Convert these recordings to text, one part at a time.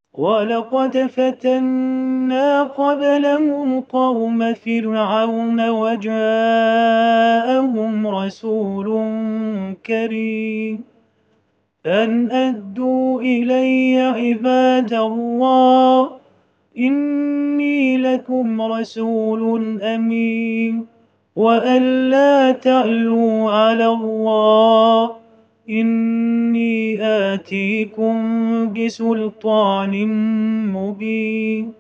ولقد فتنا قبلهم قوم فرعون وجاءهم رسول كريم أن أدوا إلي عباد الله إني لكم رسول أمين وأن لا تعلوا على الله إني آتيكم بسلطان مبين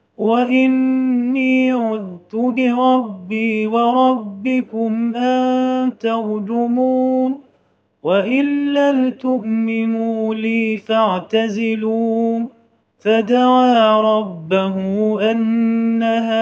وإني عذت بربي وربكم أن ترجمون وإن لم تؤمنوا لي فاعتزلون فدعا ربه أن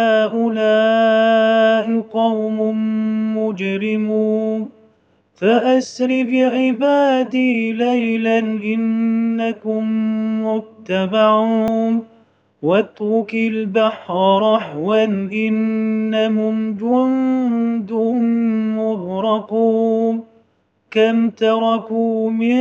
هؤلاء قوم مجرمون فأسر بعبادي ليلا إنكم متبعون واترك البحر رهوا إنهم جند مغرقون كم تركوا من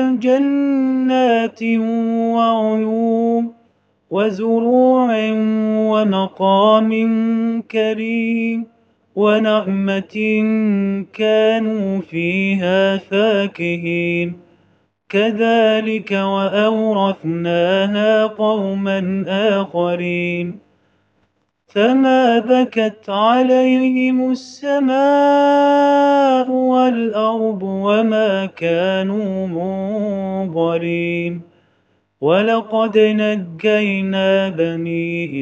جنات وعيون وزروع ومقام كريم ونعمة كانوا فيها فاكهين كذلك وأورثناها قوما آخرين فما بكت عليهم السماء والأرض وما كانوا منظرين ولقد نجينا بني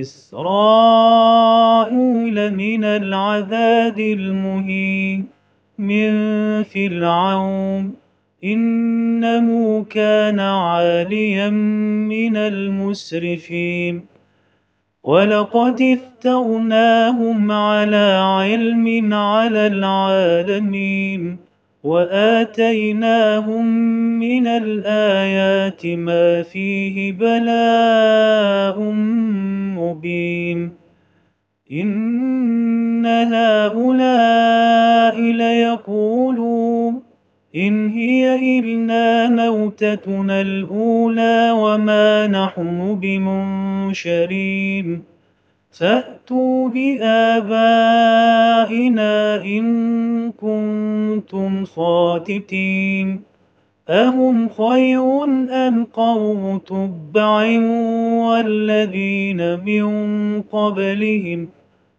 إسرائيل من العذاب المهين من فرعون إنه كان عاليا من المسرفين ولقد افترناهم على علم على العالمين وآتيناهم من الآيات ما فيه بلاء مبين إن هؤلاء ليقولون إن هي إلا موتتنا الأولى وما نحن بمنشرين فأتوا بآبائنا إن كنتم صادقين أهم خير أم قوم تبع والذين من قبلهم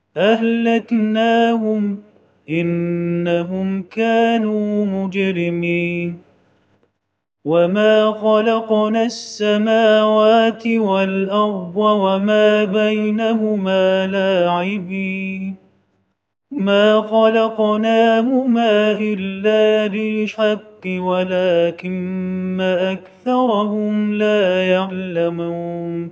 أهلكناهم إنهم كانوا مجرمين وما خلقنا السماوات والأرض وما بينهما لاعبين ما خلقناهما إلا بالحق ولكن أكثرهم لا يعلمون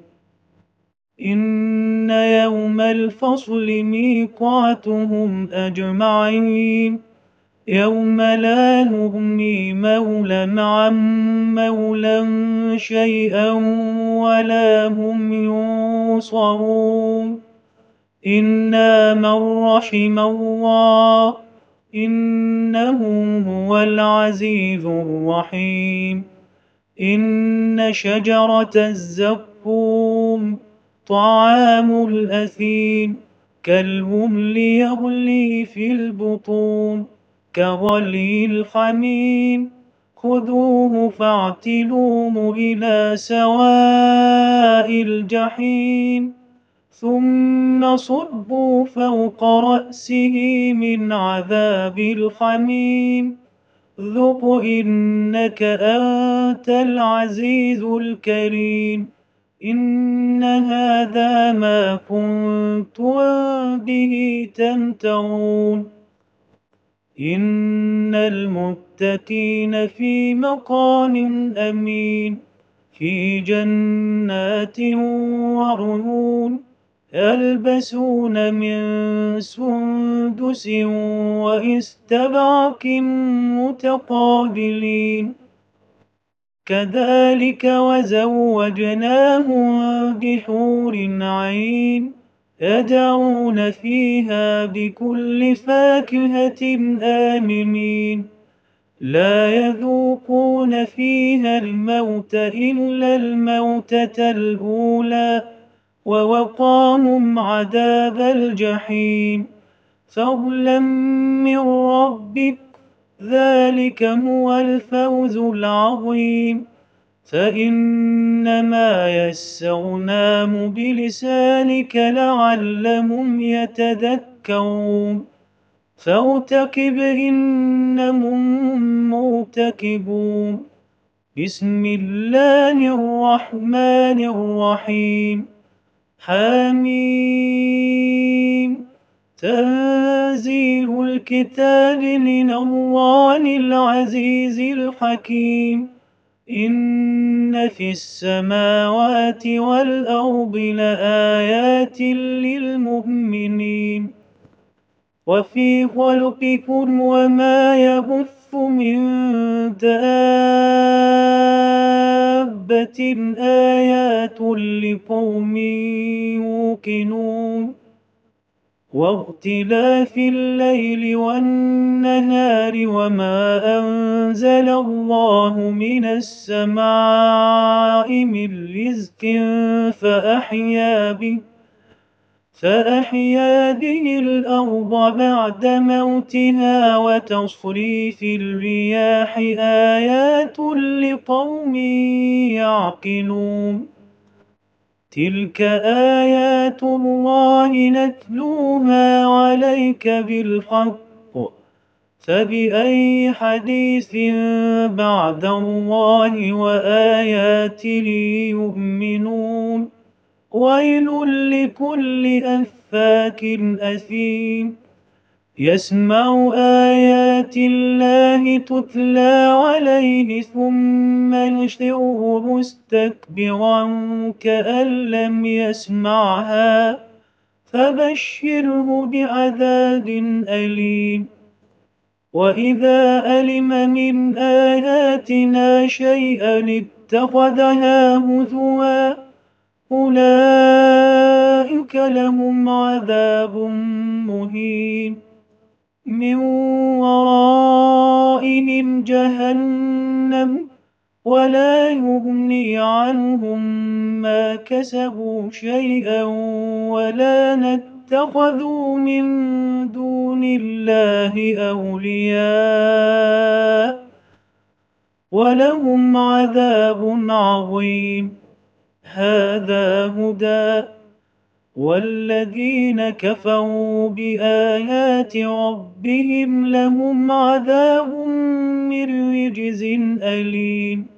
إن يوم الفصل ميقاتهم أجمعين يوم لا نغني مولى عن مولى شيئا ولا هم ينصرون إلا من رحم الله إنه هو العزيز الرحيم إن شجرة الزقوم طعام الأثيم كالمهل يغلي في البطون كغلي الحميم خذوه فاعتلوه إلى سواء الجحيم ثم صبوا فوق رأسه من عذاب الحميم ذق إنك أنت العزيز الكريم إن هذا ما كنتم به تمترون إن المتقين في مقام أمين في جنات وعيون يلبسون من سندس وإستبرق متقابلين كذلك وزوجناهم بحور عين يدعون فيها بكل فاكهة آمنين لا يذوقون فيها الموت إلا الموتة الأولى ووقاهم عذاب الجحيم فضلا من ربك ذلك هو الفوز العظيم فإنما يسرناه بلسانك لعلهم يتذكرون فارتقب إنهم مرتقبون بسم الله الرحمن الرحيم حميم تنزيل الكتاب من الله العزيز الحكيم إن في السماوات والأرض لآيات للمؤمنين وفي خلقكم وما يبث من دابة آيات لقوم يوقنون واختلاف الليل والنهار وما أنزل الله من السماء من رزق فأحيا به الأرض بعد موتها وتصريف الرياح آيات لقوم يعقلون تلك آيات الله نتلوها عليك بالحق فبأي حديث بعد الله وآياته يؤمنون ويل لكل أفاك أثيم يسمع آيات الله تتلى عليه ثم يشعر مستكبرا كأن لم يسمعها فبشره بعذاب أليم وإذا علم من آياتنا شيئا اتخذها هزوا أولئك لهم عذاب مهين من ورائهم جهنم ولا يغني عنهم ما كسبوا شيئا ولا اتخذوا من دون الله أولياء ولهم عذاب عظيم هذا هدى والذين كفروا بآيات ربهم لهم عذاب من رجز أليم